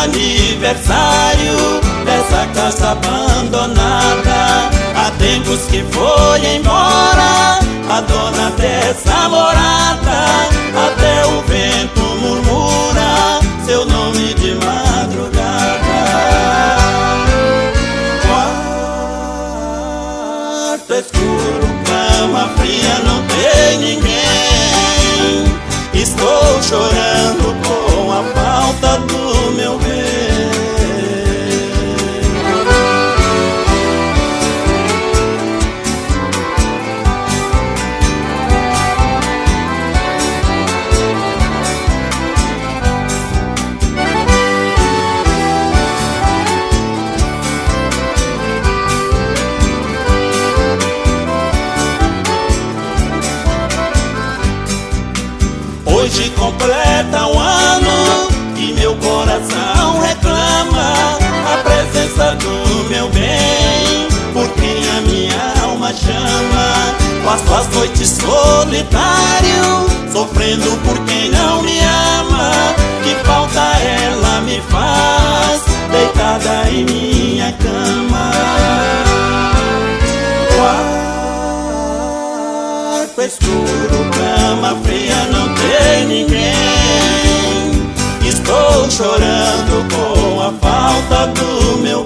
aniversário dessa casa abandonada. Há tempos que foi embora a dona dessa morada. Até o vento murmura seu nome de madrugada. Quarto escuro, cama fria, não tem ninguém. Estou chorando com a falta do meu bem. Hoje completa um ano que meu coração reclama a presença do meu bem, por quem a minha alma chama. Passo as noites solitário, sofrendo por quem não me ama. Que falta ela me faz, deitada em minha cama. Quarto escuro, cama fria, não tem ninguém. Estou chorando com a falta do meu